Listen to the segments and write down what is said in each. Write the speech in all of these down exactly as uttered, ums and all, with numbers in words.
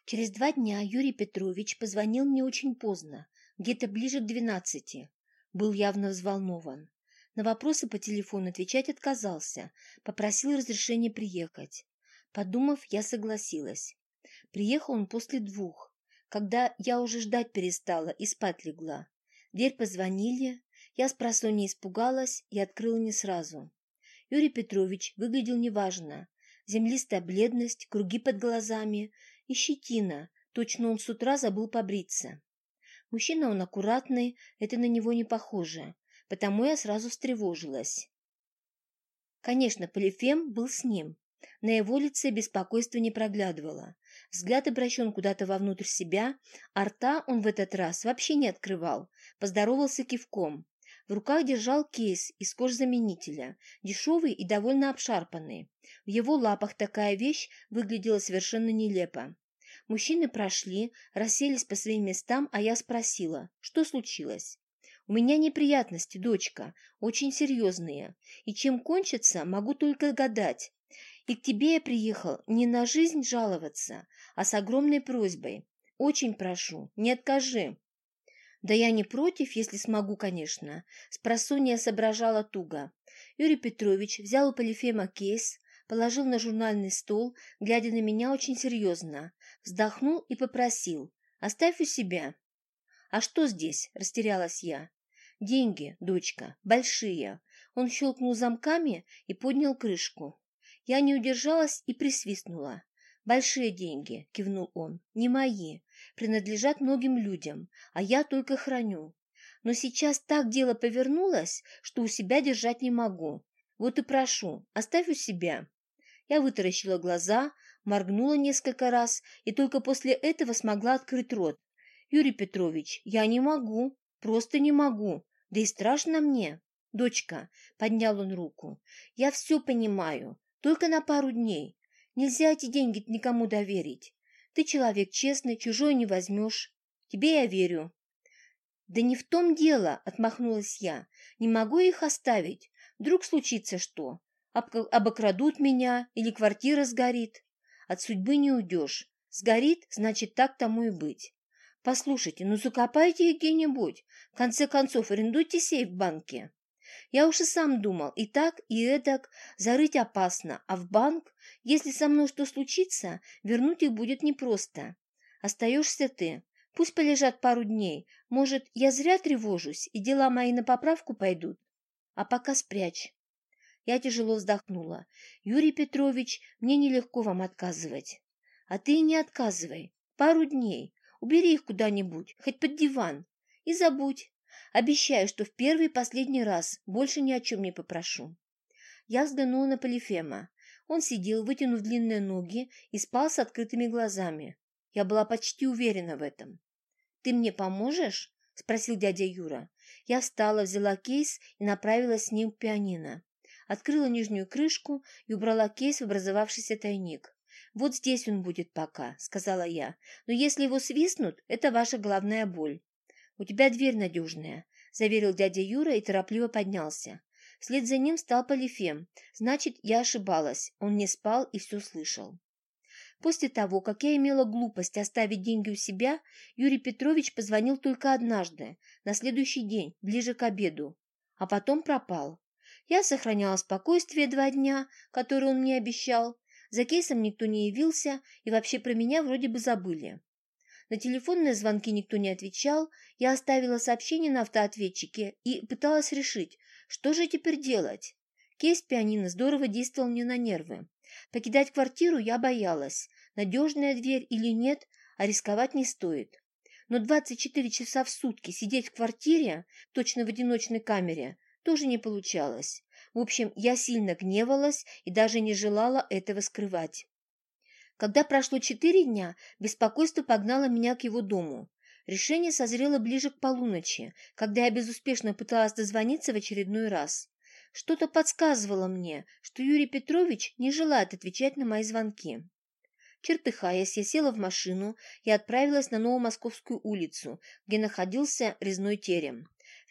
Через два дня Юрий Петрович позвонил мне очень поздно, где-то ближе к двенадцати. Был явно взволнован. На вопросы по телефону отвечать отказался, попросил разрешения приехать. Подумав, я согласилась. Приехал он после двух, когда я уже ждать перестала и спать легла. В дверь позвонили, я спросонья испугалась и открыла не сразу. Юрий Петрович выглядел неважно. Землистая бледность, круги под глазами и щетина. Точно он с утра забыл побриться. Мужчина он аккуратный, это на него не похоже, потому я сразу встревожилась. Конечно, Полифем был с ним. На его лице беспокойство не проглядывало. Взгляд обращен куда-то вовнутрь себя, а рта он в этот раз вообще не открывал, поздоровался кивком. В руках держал кейс из кожзаменителя, дешевый и довольно обшарпанный. В его лапах такая вещь выглядела совершенно нелепо. Мужчины прошли, расселись по своим местам, а я спросила, что случилось. «У меня неприятности, дочка, очень серьезные, и чем кончится, могу только гадать. И к тебе я приехал не на жизнь жаловаться, а с огромной просьбой. Очень прошу, не откажи». «Да я не против, если смогу, конечно», — спросонья соображала туго. Юрий Петрович взял у Полифема кейс, положил на журнальный стол, глядя на меня очень серьезно, вздохнул и попросил: «Оставь у себя». «А что здесь?» — растерялась я. «Деньги, дочка, большие». Он щелкнул замками и поднял крышку. Я не удержалась и присвистнула. «Большие деньги», — кивнул он, — «не мои, принадлежат многим людям, а я только храню. Но сейчас так дело повернулось, что у себя держать не могу. Вот и прошу, оставь у себя». Я вытаращила глаза, моргнула несколько раз и только после этого смогла открыть рот. «Юрий Петрович, я не могу, просто не могу, да и страшно мне». «Дочка», — поднял он руку, — «я все понимаю, только на пару дней. Нельзя эти деньги никому доверить. Ты человек честный, чужой не возьмешь. Тебе я верю». «Да не в том дело», — отмахнулась я. «Не могу их оставить. Вдруг случится что? Об обокрадут меня или квартира сгорит. От судьбы не уйдешь. Сгорит, значит, так тому и быть. Послушайте, ну закопайте их где-нибудь. В конце концов, арендуйте сейф в банке». Я уж и сам думал, и так, и эдак, зарыть опасно, а в банк, если со мной что случится, вернуть их будет непросто. Остаешься ты. Пусть полежат пару дней. Может, я зря тревожусь, и дела мои на поправку пойдут. А пока спрячь. Я тяжело вздохнула. «Юрий Петрович, мне нелегко вам отказывать». «А ты и не отказывай. Пару дней. Убери их куда-нибудь, хоть под диван. И забудь. Обещаю, что в первый и последний раз больше ни о чем не попрошу». Я взглянула на Полифема. Он сидел, вытянув длинные ноги, и спал с открытыми глазами. Я была почти уверена в этом. «Ты мне поможешь?» — спросил дядя Юра. Я встала, взяла кейс и направилась с ним к пианино. Открыла нижнюю крышку и убрала кейс в образовавшийся тайник. «Вот здесь он будет пока», — сказала я. «Но если его свистнут, это ваша головная боль». «У тебя дверь надежная», — заверил дядя Юра и торопливо поднялся. Вслед за ним встал Полифем. Значит, я ошибалась. Он не спал и все слышал. После того, как я имела глупость оставить деньги у себя, Юрий Петрович позвонил только однажды, на следующий день, ближе к обеду, а потом пропал. Я сохраняла спокойствие два дня, которые он мне обещал. За кейсом никто не явился, и вообще про меня вроде бы забыли. На телефонные звонки никто не отвечал, я оставила сообщение на автоответчике и пыталась решить, что же теперь делать. Кейс пианино здорово действовал мне на нервы. Покидать квартиру я боялась. Надежная дверь или нет, а рисковать не стоит. Но двадцать четыре часа в сутки сидеть в квартире, точно в одиночной камере, тоже не получалось. В общем, я сильно гневалась и даже не желала этого скрывать. Когда прошло четыре дня, беспокойство погнало меня к его дому. Решение созрело ближе к полуночи, когда я безуспешно пыталась дозвониться в очередной раз. Что-то подсказывало мне, что Юрий Петрович не желает отвечать на мои звонки. Чертыхаясь, я села в машину и отправилась на Новомосковскую улицу, где находился резной терем. В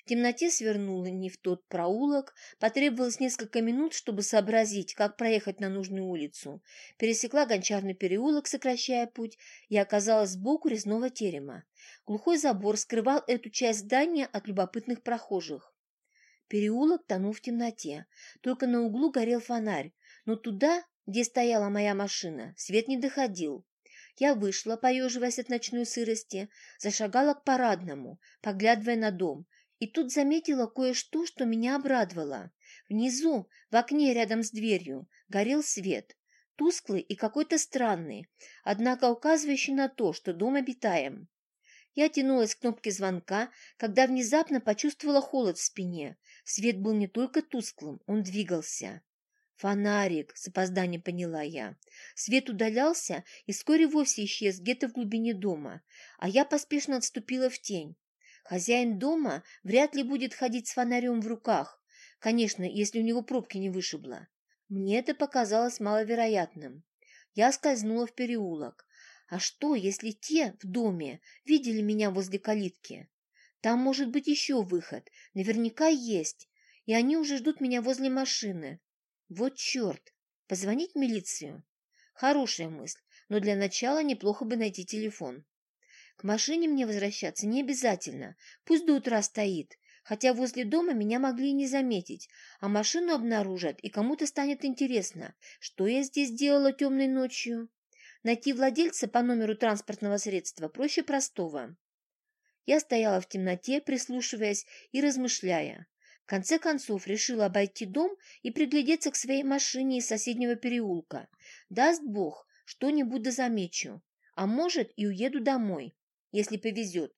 темноте свернула не в тот проулок, потребовалось несколько минут, чтобы сообразить, как проехать на нужную улицу. Пересекла Гончарный переулок, сокращая путь, и оказалась сбоку резного терема. Глухой забор скрывал эту часть здания от любопытных прохожих. Переулок тонул в темноте, только на углу горел фонарь, но туда, где стояла моя машина, свет не доходил. Я вышла, поеживаясь от ночной сырости, зашагала к парадному, поглядывая на дом, и тут заметила кое-что, что меня обрадовало. Внизу, в окне рядом с дверью, горел свет, тусклый и какой-то странный, однако указывающий на то, что дом обитаем. Я тянулась к кнопке звонка, когда внезапно почувствовала холод в спине. Свет был не только тусклым, он двигался. «Фонарик», — с опозданием поняла я. Свет удалялся и вскоре вовсе исчез где-то в глубине дома, а я поспешно отступила в тень. Хозяин дома вряд ли будет ходить с фонарем в руках, конечно, если у него пробки не вышибло. Мне это показалось маловероятным. Я скользнула в переулок. А что, если те в доме видели меня возле калитки? Там может быть еще выход, наверняка есть, и они уже ждут меня возле машины. Вот черт! Позвонить в милицию? Хорошая мысль, но для начала неплохо бы найти телефон. К машине мне возвращаться не обязательно, пусть до утра стоит, хотя возле дома меня могли и не заметить, а машину обнаружат, и кому-то станет интересно, что я здесь делала темной ночью. Найти владельца по номеру транспортного средства проще простого. Я стояла в темноте, прислушиваясь и размышляя. В конце концов решила обойти дом и приглядеться к своей машине из соседнего переулка. Даст Бог, что-нибудь да замечу, а может и уеду домой, если повезет.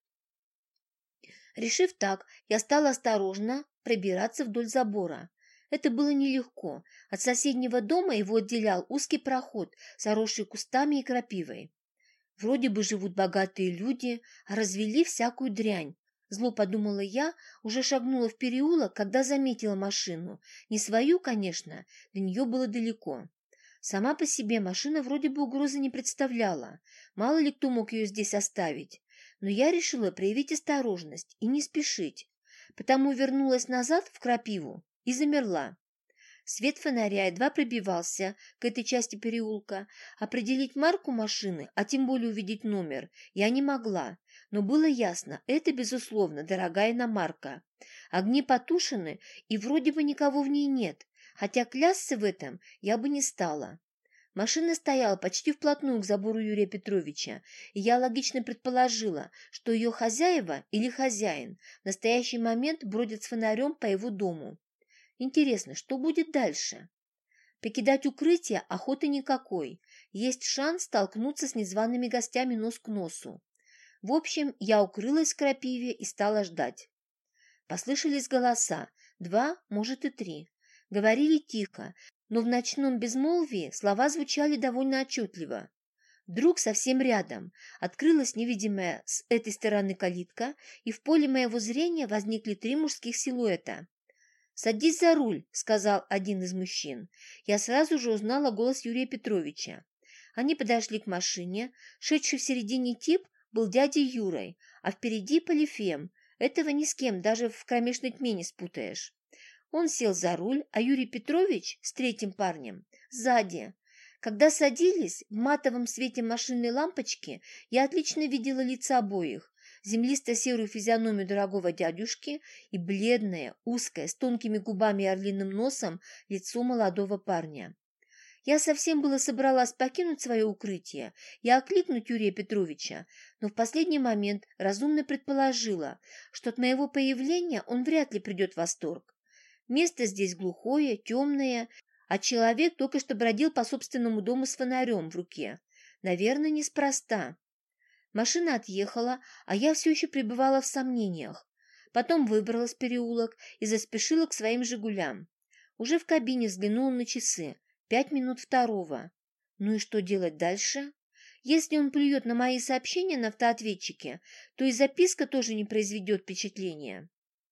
Решив так, я стала осторожно пробираться вдоль забора. Это было нелегко. От соседнего дома его отделял узкий проход, заросший кустами и крапивой. Вроде бы живут богатые люди, а развели всякую дрянь. Зло подумала я, уже шагнула в переулок, когда заметила машину. Не свою, конечно, до нее было далеко. Сама по себе машина вроде бы угрозы не представляла. Мало ли кто мог ее здесь оставить. Но я решила проявить осторожность и не спешить. Потому вернулась назад в крапиву и замерла. Свет фонаря едва пробивался к этой части переулка. Определить марку машины, а тем более увидеть номер, я не могла. Но было ясно, это, безусловно, дорогая иномарка. Огни потушены, и вроде бы никого в ней нет, хотя клясться в этом я бы не стала. Машина стояла почти вплотную к забору Юрия Петровича, и я логично предположила, что ее хозяева или хозяин в настоящий момент бродят с фонарем по его дому. Интересно, что будет дальше? Покидать укрытие охоты никакой. Есть шанс столкнуться с незваными гостями нос к носу. В общем, я укрылась в крапиве и стала ждать. Послышались голоса, два, может и три. Говорили тихо, но в ночном безмолвии слова звучали довольно отчетливо. Вдруг совсем рядом открылась невидимая с этой стороны калитка, и в поле моего зрения возникли три мужских силуэта. «Садись за руль», — сказал один из мужчин. Я сразу же узнала голос Юрия Петровича. Они подошли к машине. Шедший в середине тип был дядей Юрой, а впереди Полифем. Этого ни с кем даже в кромешной тьме не спутаешь. Он сел за руль, а Юрий Петрович с третьим парнем сзади. Когда садились, в матовом свете машинной лампочки я отлично видела лица обоих. Землисто-серую физиономию дорогого дядюшки и бледное, узкое, с тонкими губами и орлиным носом лицо молодого парня. Я совсем было собралась покинуть свое укрытие и окликнуть Юрия Петровича, но в последний момент разумно предположила, что от моего появления он вряд ли придет в восторг. Место здесь глухое, темное, а человек только что бродил по собственному дому с фонарем в руке. Наверное, неспроста. Машина отъехала, а я все еще пребывала в сомнениях. Потом выбралась в переулок и заспешила к своим «Жигулям». Уже в кабине взглянула на часы. Пять минут второго. Ну и что делать дальше? Если он плюет на мои сообщения на автоответчике, то и записка тоже не произведет впечатления.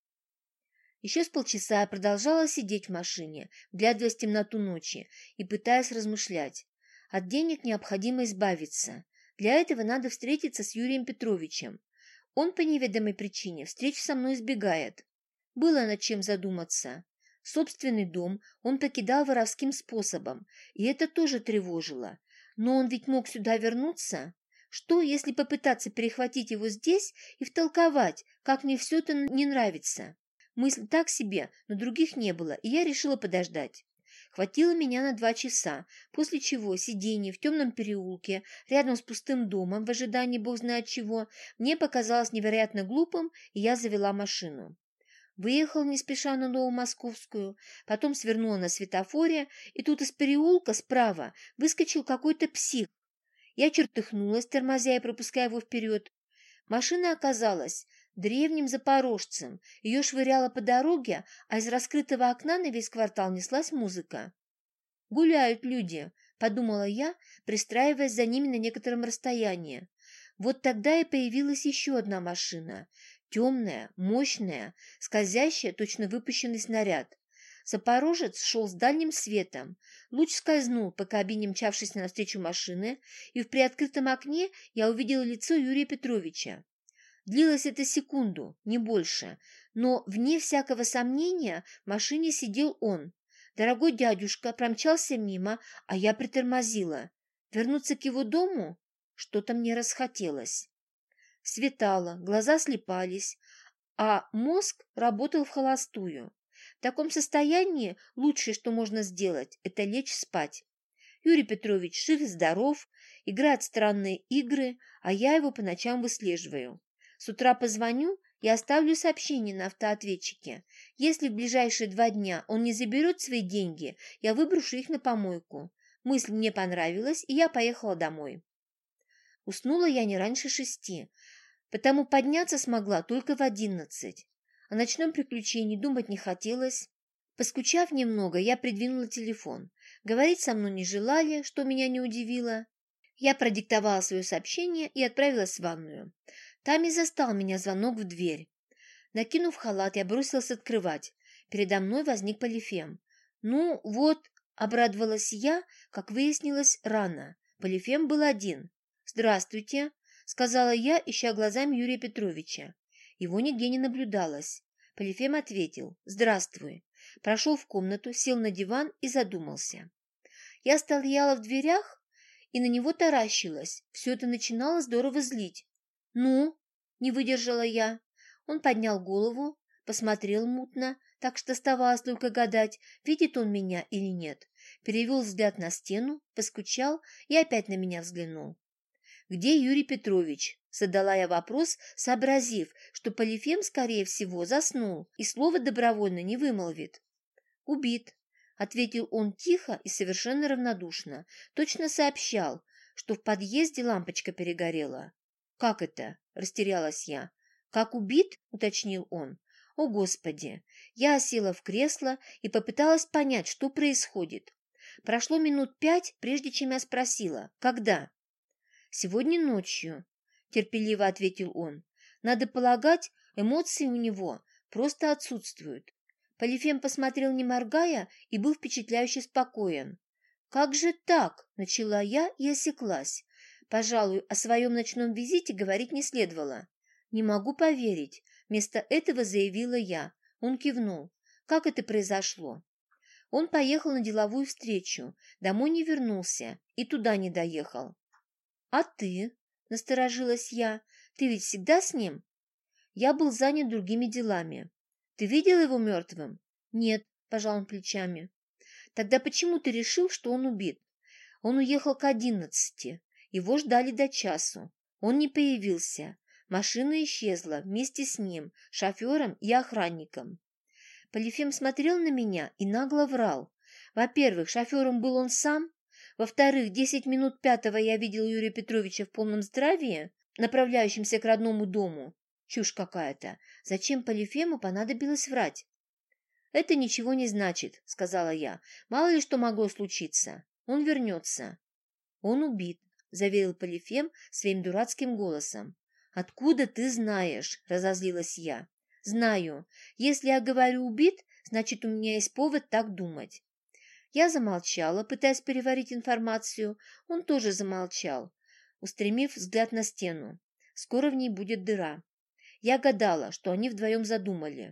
Еще с полчаса я продолжала сидеть в машине, вглядываясь в темноту ночи и пытаясь размышлять. От денег необходимо избавиться. Для этого надо встретиться с Юрием Петровичем. Он по неведомой причине встреч со мной избегает. Было над чем задуматься. Собственный дом он покидал воровским способом, и это тоже тревожило. Но он ведь мог сюда вернуться. Что, если попытаться перехватить его здесь и втолковать, как мне все это не нравится? Мысль так себе, но других не было, и я решила подождать. Хватило меня на два часа, после чего сидение в темном переулке рядом с пустым домом в ожидании бог знает чего мне показалось невероятно глупым, и я завела машину. Выехал не спеша на Новомосковскую, потом свернула на светофоре, и тут из переулка справа выскочил какой-то псих. Я чертыхнулась, тормозя и пропуская его вперед. Машина оказалась древним запорожцем. Ее швыряло по дороге, а из раскрытого окна на весь квартал неслась музыка. «Гуляют люди», — подумала я, пристраиваясь за ними на некотором расстоянии. Вот тогда и появилась еще одна машина. Темная, мощная, скользящая, точно выпущенный снаряд. Запорожец шел с дальним светом. Луч скользнул по кабине, мчавшись навстречу машины, и в приоткрытом окне я увидела лицо Юрия Петровича. Длилось это секунду, не больше, но, вне всякого сомнения, в машине сидел он. Дорогой дядюшка промчался мимо, а я притормозила. Вернуться к его дому? Что-то мне расхотелось. Светало, глаза слепались, а мозг работал в холостую. В таком состоянии лучшее, что можно сделать, это лечь спать. Юрий Петрович жив и здоров, играет в странные игры, а я его по ночам выслеживаю. С утра позвоню и оставлю сообщение на автоответчике. Если в ближайшие два дня он не заберет свои деньги, я выброшу их на помойку. Мысль мне понравилась, и я поехала домой. Уснула я не раньше шести, потому подняться смогла только в одиннадцать. О ночном приключении думать не хотелось. Поскучав немного, я придвинула телефон. Говорить со мной не желали, что меня не удивило. Я продиктовала свое сообщение и отправилась в ванную. Там и застал меня звонок в дверь. Накинув халат, я бросилась открывать. Передо мной возник Полифем. «Ну, вот», — обрадовалась я, как выяснилось, рано. Полифем был один. «Здравствуйте», — сказала я, ища глазами Юрия Петровича. Его нигде не наблюдалось. Полифем ответил «Здравствуй». Прошел в комнату, сел на диван и задумался. Я стояла в дверях и на него таращилась. Все это начинало здорово злить. «Ну?» — не выдержала я. Он поднял голову, посмотрел мутно, так что оставалось только гадать, видит он меня или нет. Перевел взгляд на стену, поскучал и опять на меня взглянул. «Где Юрий Петрович?» — задала я вопрос, сообразив, что Полифем, скорее всего, заснул и слово добровольно не вымолвит. «Убит», — ответил он тихо и совершенно равнодушно. Точно сообщал, что в подъезде лампочка перегорела. «Как это?» — растерялась я. «Как убит?» — уточнил он. «О, Господи!» Я села в кресло и попыталась понять, что происходит. Прошло минут пять, прежде чем я спросила, когда. «Сегодня ночью», — терпеливо ответил он. «Надо полагать, эмоции у него просто отсутствуют». Полифем посмотрел, не моргая, и был впечатляюще спокоен. «Как же так?» — начала я и осеклась. Пожалуй, о своем ночном визите говорить не следовало. «Не могу поверить», — вместо этого заявила я. Он кивнул. «Как это произошло?» Он поехал на деловую встречу, домой не вернулся и туда не доехал. «А ты?» — насторожилась я. «Ты ведь всегда с ним?» Я был занят другими делами. «Ты видел его мертвым?» «Нет», — пожал он плечами. «Тогда почему ты решил, что он убит?» «Он уехал к одиннадцати. Его ждали до часу. Он не появился. Машина исчезла вместе с ним, шофером и охранником». Полифем смотрел на меня и нагло врал. Во-первых, шофером был он сам. Во-вторых, десять минут пятого я видел Юрия Петровича в полном здравии, направляющемся к родному дому. Чушь какая-то. Зачем Полифему понадобилось врать? «Это ничего не значит», — сказала я. «Мало ли что могло случиться. Он вернется». «Он убит», — заверил Полифем своим дурацким голосом. «Откуда ты знаешь?» — разозлилась я. «Знаю. Если я говорю «убит», значит, у меня есть повод так думать». Я замолчала, пытаясь переварить информацию. Он тоже замолчал, устремив взгляд на стену. Скоро в ней будет дыра. Я гадала, что они вдвоем задумали.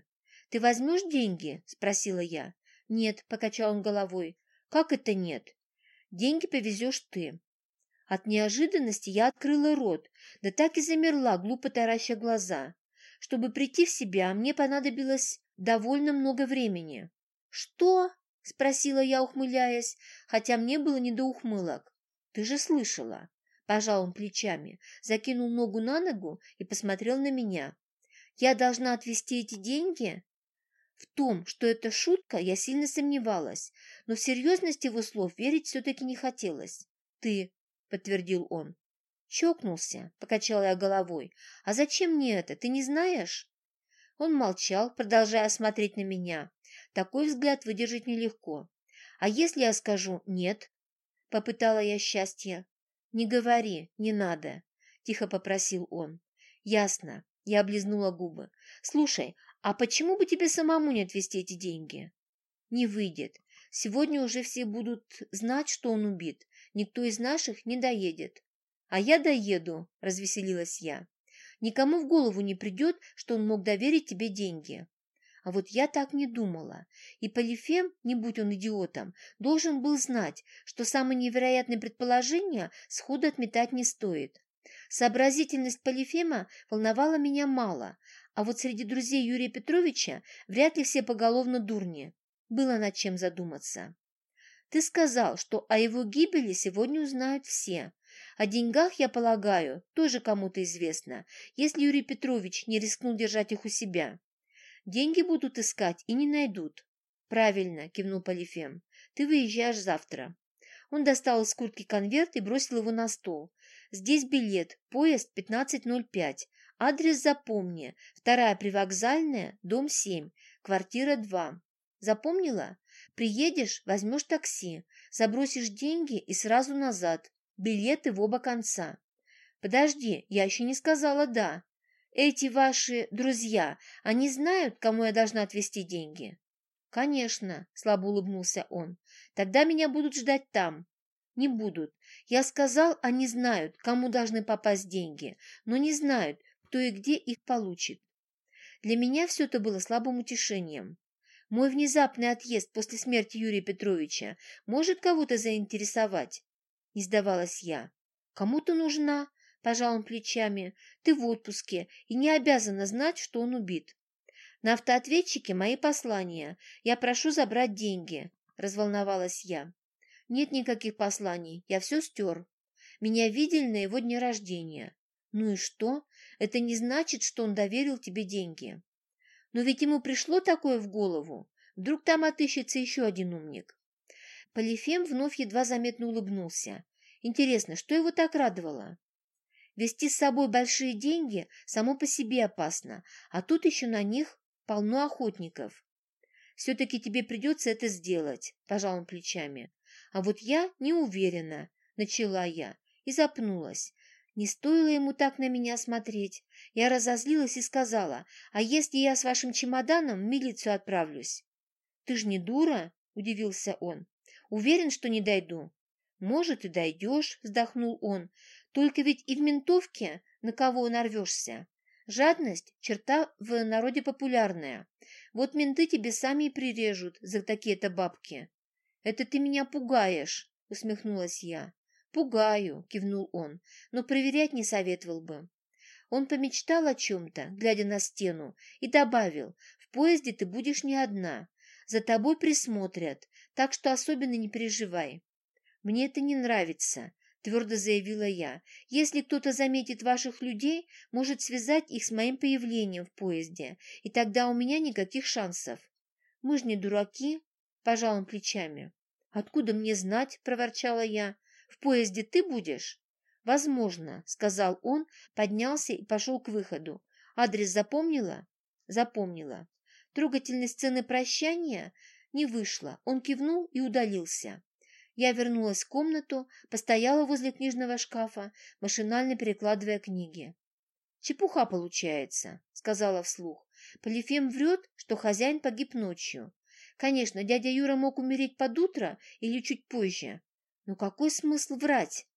«Ты возьмешь деньги?» – спросила я. «Нет», – покачал он головой. «Как это нет? Деньги повезешь ты». От неожиданности я открыла рот, да так и замерла, глупо тараща глаза. Чтобы прийти в себя, мне понадобилось довольно много времени. «Что?» – спросила я, ухмыляясь, хотя мне было не до ухмылок. «Ты же слышала». Пожал он плечами, закинул ногу на ногу и посмотрел на меня. «Я должна отвезти эти деньги?» В том, что это шутка, я сильно сомневалась, но в серьезность его слов верить все-таки не хотелось. «Ты», — подтвердил он. «Чокнулся», — покачала я головой. «А зачем мне это, ты не знаешь?» Он молчал, продолжая смотреть на меня. Такой взгляд выдержать нелегко. «А если я скажу «нет»?» — попытала я счастье. «Не говори, не надо», — тихо попросил он. «Ясно», — я облизнула губы. «Слушай, а почему бы тебе самому не отвезти эти деньги?» «Не выйдет. Сегодня уже все будут знать, что он убит. Никто из наших не доедет». «А я доеду», — развеселилась я. «Никому в голову не придет, что он мог доверить тебе деньги». А вот я так не думала. И Полифем, не будь он идиотом, должен был знать, что самые невероятные предположения сходу отметать не стоит. Сообразительность Полифема волновала меня мало, а вот среди друзей Юрия Петровича вряд ли все поголовно дурни. Было над чем задуматься. «Ты сказал, что о его гибели сегодня узнают все. О деньгах, я полагаю, тоже кому-то известно, если Юрий Петрович не рискнул держать их у себя. Деньги будут искать и не найдут». «Правильно», — кивнул Полифем. «Ты выезжаешь завтра». Он достал из куртки конверт и бросил его на стол. «Здесь билет, поезд пятнадцать ноль пять. Адрес запомни. Вторая привокзальная, дом семь, квартира два. Запомнила? Приедешь, возьмешь такси, забросишь деньги и сразу назад. Билеты в оба конца». «Подожди, я еще не сказала «да». Эти ваши друзья, они знают, кому я должна отвезти деньги?» «Конечно», — слабо улыбнулся он. «Тогда меня будут ждать там». «Не будут. Я сказал, они знают, кому должны попасть деньги, но не знают, кто и где их получит». Для меня все это было слабым утешением. Мой внезапный отъезд после смерти Юрия Петровича может кого-то заинтересовать? Не сдавалась я. «Кому-то нужна», — пожал он плечами. «Ты в отпуске и не обязана знать, что он убит. На автоответчике мои послания. Я прошу забрать деньги», — разволновалась я. «Нет никаких посланий, я все стер. Меня видели на его дне рождения». «Ну и что? Это не значит, что он доверил тебе деньги». «Но ведь ему пришло такое в голову. Вдруг там отыщется еще один умник». Полифем вновь едва заметно улыбнулся. Интересно, что его так радовало? Вести с собой большие деньги само по себе опасно, а тут еще на них полно охотников. «Все-таки тебе придется это сделать», – пожал он плечами. «А вот я не уверена», – начала я и запнулась. Не стоило ему так на меня смотреть. Я разозлилась и сказала: «А если я с вашим чемоданом в милицию отправлюсь?» «Ты ж не дура?» – удивился он. «Уверен, что не дойду?» «Может, и дойдешь», – вздохнул он. «Только ведь и в ментовке на кого нарвешься. Жадность – черта в народе популярная. Вот менты тебе сами и прирежут за такие-то бабки». «Это ты меня пугаешь», – усмехнулась я. «Пугаю», – кивнул он, – «но проверять не советовал бы». Он помечтал о чем-то, глядя на стену, и добавил: «В поезде ты будешь не одна. За тобой присмотрят, так что особенно не переживай». «Мне это не нравится», – твердо заявила я. «Если кто-то заметит ваших людей, может связать их с моим появлением в поезде, и тогда у меня никаких шансов». «Мы ж не дураки», – пожал он плечами. «Откуда мне знать?» – проворчала я. «В поезде ты будешь?» «Возможно», – сказал он, поднялся и пошел к выходу. «Адрес запомнила?» «Запомнила». Трогательной сцены прощания не вышло. Он кивнул и удалился. Я вернулась в комнату, постояла возле книжного шкафа, машинально перекладывая книги. «Чепуха получается», — сказала вслух. «Полифем врет, что хозяин погиб ночью. Конечно, дядя Юра мог умереть под утро или чуть позже. Но какой смысл врать?»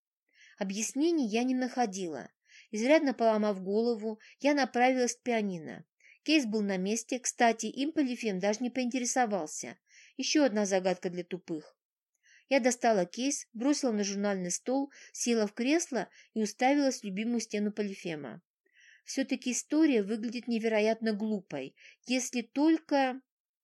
Объяснений я не находила. Изрядно поломав голову, я направилась к пианино. Кейс был на месте, кстати, им Полифем даже не поинтересовался. Еще одна загадка для тупых. Я достала кейс, бросила на журнальный стол, села в кресло и уставилась в любимую стену Полифема. Все-таки история выглядит невероятно глупой, если только...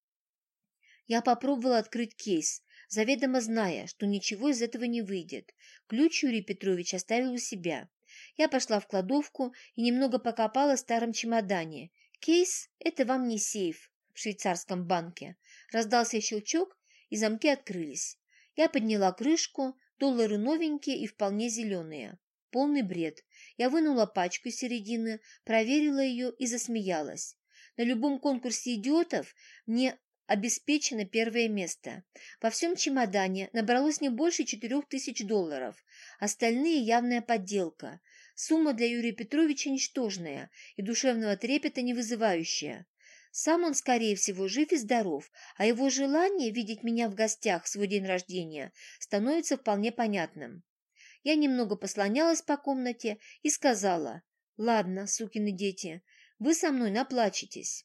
Я попробовала открыть кейс, заведомо зная, что ничего из этого не выйдет. Ключ Юрий Петрович оставил у себя. Я пошла в кладовку и немного покопала в старом чемодане. Кейс – это вам не сейф в швейцарском банке. Раздался щелчок, и замки открылись. Я подняла крышку, доллары новенькие и вполне зеленые. Полный бред. Я вынула пачку из середины, проверила ее и засмеялась. На любом конкурсе идиотов мне обеспечено первое место. Во всем чемодане набралось не больше четырех тысяч долларов. Остальные явная подделка. Сумма для Юрия Петровича ничтожная и душевного трепета не вызывающая. Сам он, скорее всего, жив и здоров, а его желание видеть меня в гостях в свой день рождения становится вполне понятным. Я немного послонялась по комнате и сказала: «Ладно, сукины дети, вы со мной наплачетесь».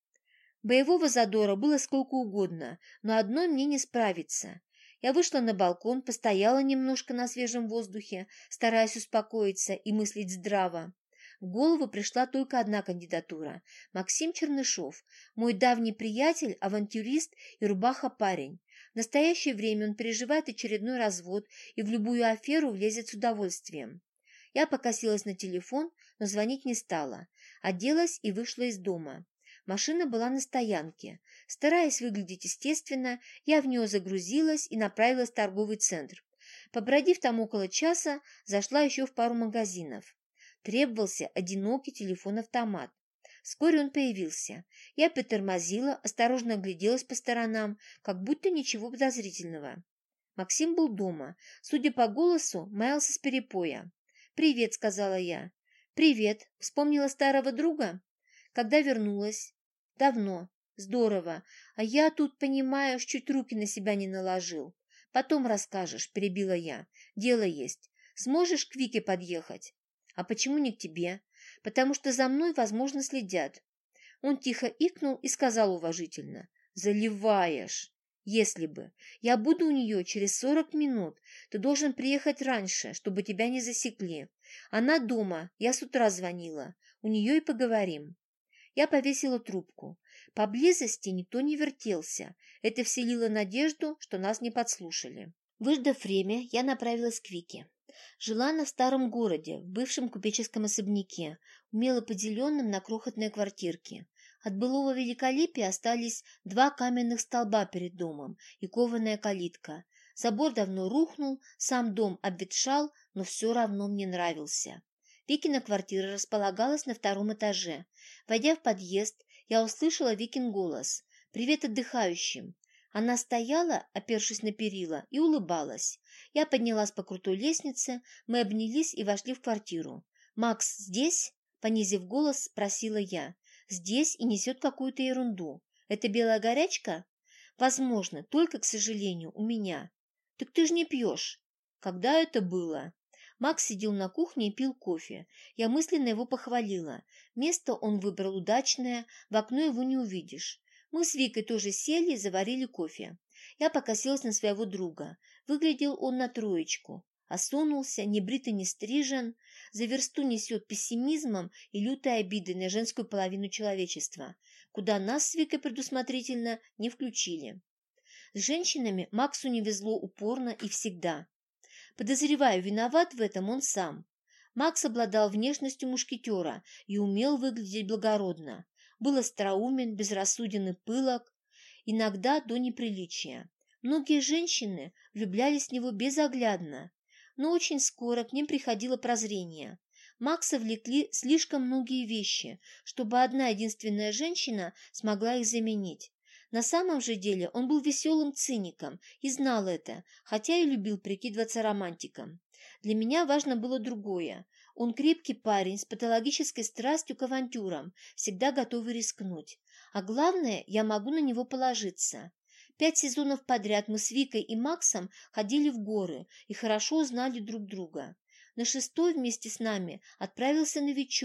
Боевого задора было сколько угодно, но одной мне не справиться. Я вышла на балкон, постояла немножко на свежем воздухе, стараясь успокоиться и мыслить здраво. В голову пришла только одна кандидатура – Максим Чернышов, мой давний приятель, авантюрист и рубаха-парень. В настоящее время он переживает очередной развод и в любую аферу влезет с удовольствием. Я покосилась на телефон, но звонить не стала. Оделась и вышла из дома. Машина была на стоянке. Стараясь выглядеть естественно, я в нее загрузилась и направилась в торговый центр. Побродив там около часа, зашла еще в пару магазинов. Требовался одинокий телефон-автомат. Вскоре он появился. Я притормозила, осторожно огляделась по сторонам, как будто ничего подозрительного. Максим был дома. Судя по голосу, маялся с перепоя. «Привет», — сказала я. «Привет. Вспомнила старого друга? Когда вернулась?» «Давно. Здорово. А я тут, понимаешь, чуть руки на себя не наложил. Потом расскажешь», — перебила я. «Дело есть. Сможешь к Вике подъехать?» «А почему не к тебе?» «Потому что за мной, возможно, следят». Он тихо икнул и сказал уважительно: «Заливаешь. Если бы. Я буду у нее через сорок минут. Ты должен приехать раньше, чтобы тебя не засекли. Она дома. Я с утра звонила. У нее и поговорим». Я повесила трубку. Поблизости никто не вертелся. Это вселило надежду, что нас не подслушали. Выждав время, я направилась к Вике. Жила она в старом городе, в бывшем купеческом особняке, умело поделенном на крохотные квартирки. От былого великолепия остались два каменных столба перед домом и кованая калитка. Забор давно рухнул, сам дом обветшал, но все равно мне нравился. Викина квартира располагалась на втором этаже. Войдя в подъезд, я услышала Викин голос: «Привет отдыхающим». Она стояла, опершись на перила, и улыбалась. Я поднялась по крутой лестнице, мы обнялись и вошли в квартиру. «Макс здесь?» — понизив голос, спросила я. «Здесь и несет какую-то ерунду. Это белая горячка?» «Возможно, только, к сожалению, у меня». «Так ты же не пьешь». «Когда это было?» Макс сидел на кухне и пил кофе. Я мысленно его похвалила. Место он выбрал удачное, в окно его не увидишь. Мы с Викой тоже сели и заварили кофе. Я покосилась на своего друга. Выглядел он на троечку. Осунулся, не брит и не стрижен, за версту несет пессимизмом и лютой обидой на женскую половину человечества, куда нас с Викой предусмотрительно не включили. С женщинами Максу не везло упорно и всегда. Подозреваю, виноват в этом он сам. Макс обладал внешностью мушкетера и умел выглядеть благородно. Был остроумен, безрассуден и пылок, иногда до неприличия. Многие женщины влюблялись в него безоглядно, но очень скоро к ним приходило прозрение. Макса влекли слишком многие вещи, чтобы одна единственная женщина смогла их заменить. На самом же деле он был веселым циником и знал это, хотя и любил прикидываться романтиком. Для меня важно было другое. Он крепкий парень с патологической страстью к авантюрам, всегда готовый рискнуть. А главное, я могу на него положиться. Пять сезонов подряд мы с Викой и Максом ходили в горы и хорошо узнали друг друга. На шестой вместе с нами отправился новичок,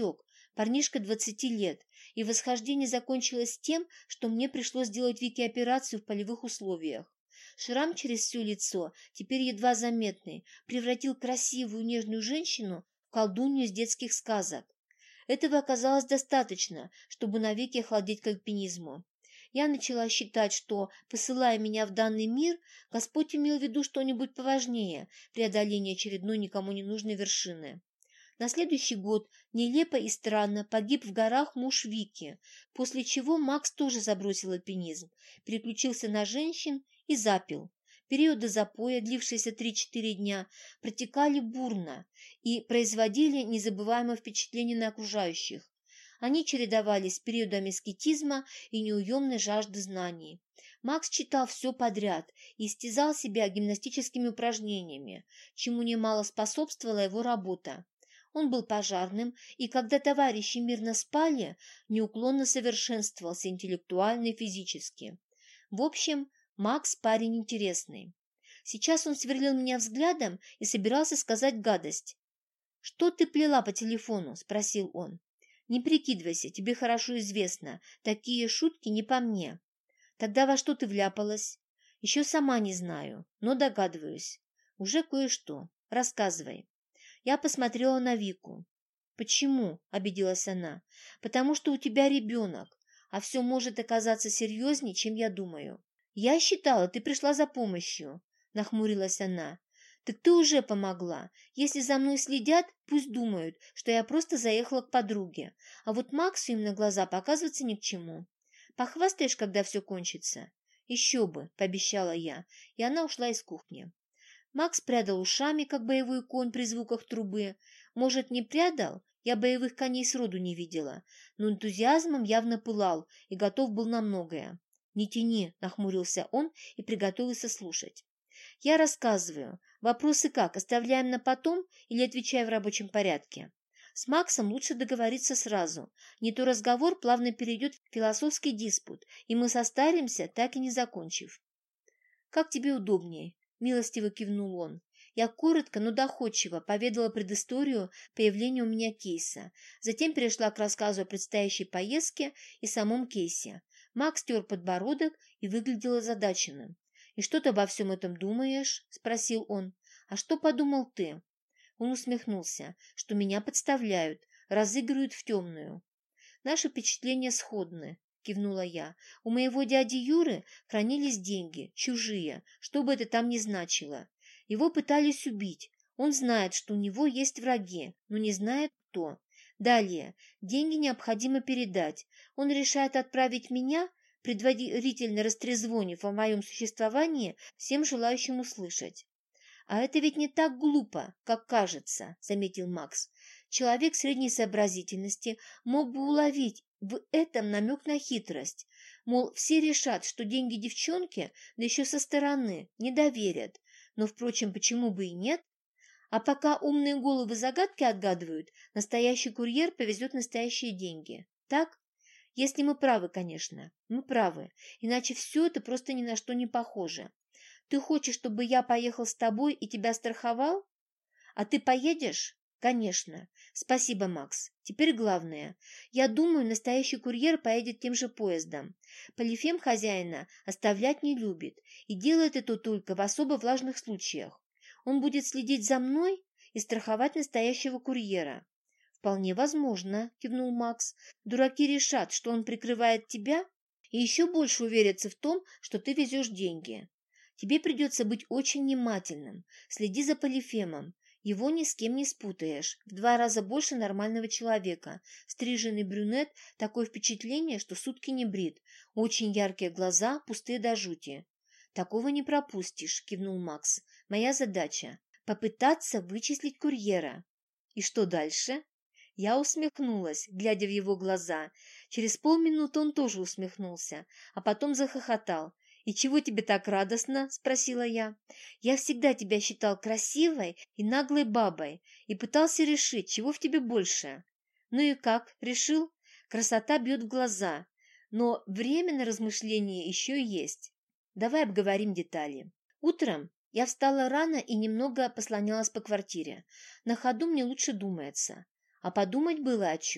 Парнишка двадцати лет, и восхождение закончилось тем, что мне пришлось сделать Вике операцию в полевых условиях. Шрам через все лицо, теперь едва заметный, превратил красивую нежную женщину в колдунью из детских сказок. Этого оказалось достаточно, чтобы навеки охладеть к альпинизму. Я начала считать, что, посылая меня в данный мир, Господь имел в виду что-нибудь поважнее преодоления очередной никому не нужной вершины. На следующий год нелепо и странно погиб в горах муж Вики, после чего Макс тоже забросил альпинизм, переключился на женщин и запил. Периоды запоя, длившиеся три-четыре дня, протекали бурно и производили незабываемое впечатление на окружающих. Они чередовались с периодами аскетизма и неуемной жажды знаний. Макс читал все подряд и истязал себя гимнастическими упражнениями, чему немало способствовала его работа. Он был пожарным, и когда товарищи мирно спали, неуклонно совершенствовался интеллектуально и физически. В общем, Макс парень интересный. Сейчас он сверлил меня взглядом и собирался сказать гадость. «Что ты плела по телефону?» – спросил он. «Не прикидывайся, тебе хорошо известно. Такие шутки не по мне». «Тогда во что ты вляпалась?» «Еще сама не знаю, но догадываюсь. Уже кое-что. Рассказывай». Я посмотрела на Вику. «Почему?» – обиделась она. «Потому что у тебя ребенок, а все может оказаться серьезнее, чем я думаю». «Я считала, ты пришла за помощью», – нахмурилась она. «Так ты уже помогла. Если за мной следят, пусть думают, что я просто заехала к подруге. А вот Максу им на глаза показываться ни к чему. Похвастаешь, когда все кончится?» «Еще бы», – пообещала я, и она ушла из кухни. Макс прядал ушами, как боевой конь при звуках трубы. Может, не прядал? Я боевых коней сроду не видела, но энтузиазмом явно пылал и готов был на многое. «Не тяни», – нахмурился он и приготовился слушать. «Я рассказываю. Вопросы как, оставляем на потом или отвечаю в рабочем порядке?» С Максом лучше договориться сразу. Не то разговор плавно перейдет в философский диспут, и мы состаримся, так и не закончив. «Как тебе удобнее?» – милостиво кивнул он. Я коротко, но доходчиво поведала предысторию появления у меня кейса. Затем перешла к рассказу о предстоящей поездке и самом кейсе. Макс тер подбородок и выглядел озадаченным. «И что ты обо всем этом думаешь?» – спросил он. «А что подумал ты?» Он усмехнулся, что меня подставляют, разыгрывают в темную. «Наши впечатления сходны», – кивнула я. «У моего дяди Юры хранились деньги, чужие, что бы это там ни значило. Его пытались убить. Он знает, что у него есть враги, но не знает, кто. Далее. Деньги необходимо передать. Он решает отправить меня, предварительно растрезвонив о моем существовании всем желающим услышать. «А это ведь не так глупо, как кажется», — заметил Макс. «Человек средней сообразительности мог бы уловить в этом намек на хитрость. Мол, все решат, что деньги девчонки, да еще со стороны, не доверят. Но, впрочем, почему бы и нет? А пока умные головы загадки отгадывают, настоящий курьер повезет настоящие деньги. Так? Если мы правы, конечно. Мы правы, иначе все это просто ни на что не похоже. Ты хочешь, чтобы я поехал с тобой и тебя страховал? А ты поедешь? Конечно. Спасибо, Макс. Теперь главное. Я думаю, настоящий курьер поедет тем же поездом. Полифем хозяина оставлять не любит и делает это только в особо влажных случаях. Он будет следить за мной и страховать настоящего курьера. Вполне возможно, кивнул Макс. Дураки решат, что он прикрывает тебя, и еще больше уверятся в том, что ты везешь деньги. Тебе придется быть очень внимательным. Следи за Полифемом. Его ни с кем не спутаешь. В два раза больше нормального человека. Стриженный брюнет, такое впечатление, что сутки не брит. Очень яркие глаза, пустые до жути. Такого не пропустишь, кивнул Макс. Моя задача – попытаться вычислить курьера. И что дальше? Я усмехнулась, глядя в его глаза. Через полминуты он тоже усмехнулся, а потом захохотал. «И чего тебе так радостно?» – спросила я. «Я всегда тебя считал красивой и наглой бабой и пытался решить, чего в тебе больше». «Ну и как? Решил?» «Красота бьет в глаза, но время на размышление еще есть. Давай обговорим детали». Утром я встала рано и немного послонялась по квартире. На ходу мне лучше думается. А подумать было о чем.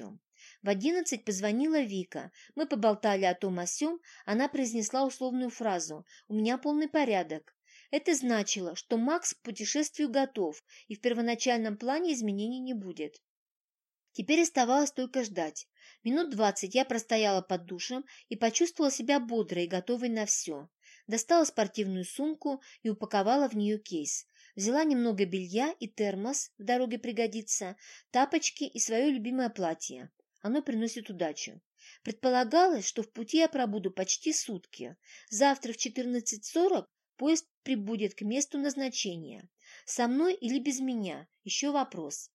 В одиннадцать позвонила Вика. Мы поболтали о том о сём, она произнесла условную фразу «У меня полный порядок». Это значило, что Макс к путешествию готов, и в первоначальном плане изменений не будет. Теперь оставалось только ждать. Минут двадцать я простояла под душем и почувствовала себя бодрой и готовой на все. Достала спортивную сумку и упаковала в нее кейс. Взяла немного белья и термос, в дороге пригодится, тапочки и свое любимое платье. Оно приносит удачу. Предполагалось, что в пути я пробуду почти сутки. Завтра в четырнадцать сорок поезд прибудет к месту назначения. Со мной или без меня? Еще вопрос.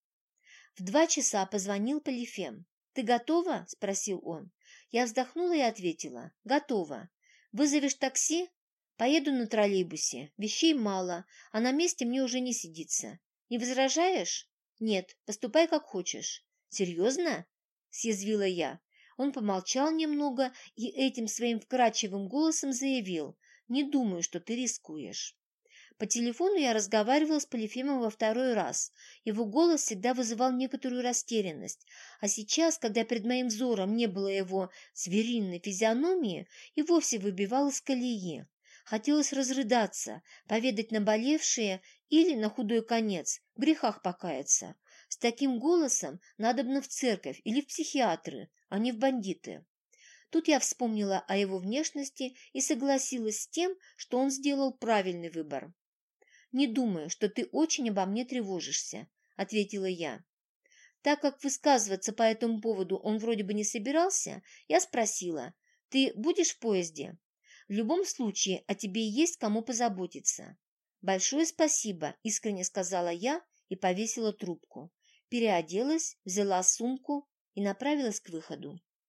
В два часа позвонил Полифем. «Ты готова?» – спросил он. Я вздохнула и ответила. «Готова. Вызовешь такси?» «Поеду на троллейбусе. Вещей мало, а на месте мне уже не сидится. Не возражаешь?» «Нет, поступай как хочешь». «Серьезно?» – съязвила я. Он помолчал немного и этим своим вкрадчивым голосом заявил. «Не думаю, что ты рискуешь». По телефону я разговаривала с Полифемом во второй раз. Его голос всегда вызывал некоторую растерянность, а сейчас, когда перед моим взором не было его звериной физиономии, и вовсе выбивал из колеи. Хотелось разрыдаться, поведать наболевшее или, на худой конец, в грехах покаяться. С таким голосом надобно в церковь или в психиатры, а не в бандиты. Тут я вспомнила о его внешности и согласилась с тем, что он сделал правильный выбор. «Не думаю, что ты очень обо мне тревожишься», — ответила я. Так как высказываться по этому поводу он вроде бы не собирался, я спросила, «Ты будешь в поезде?» «В любом случае о тебе есть кому позаботиться». «Большое спасибо», — искренне сказала я и повесила трубку. Переоделась, взяла сумку и направилась к выходу.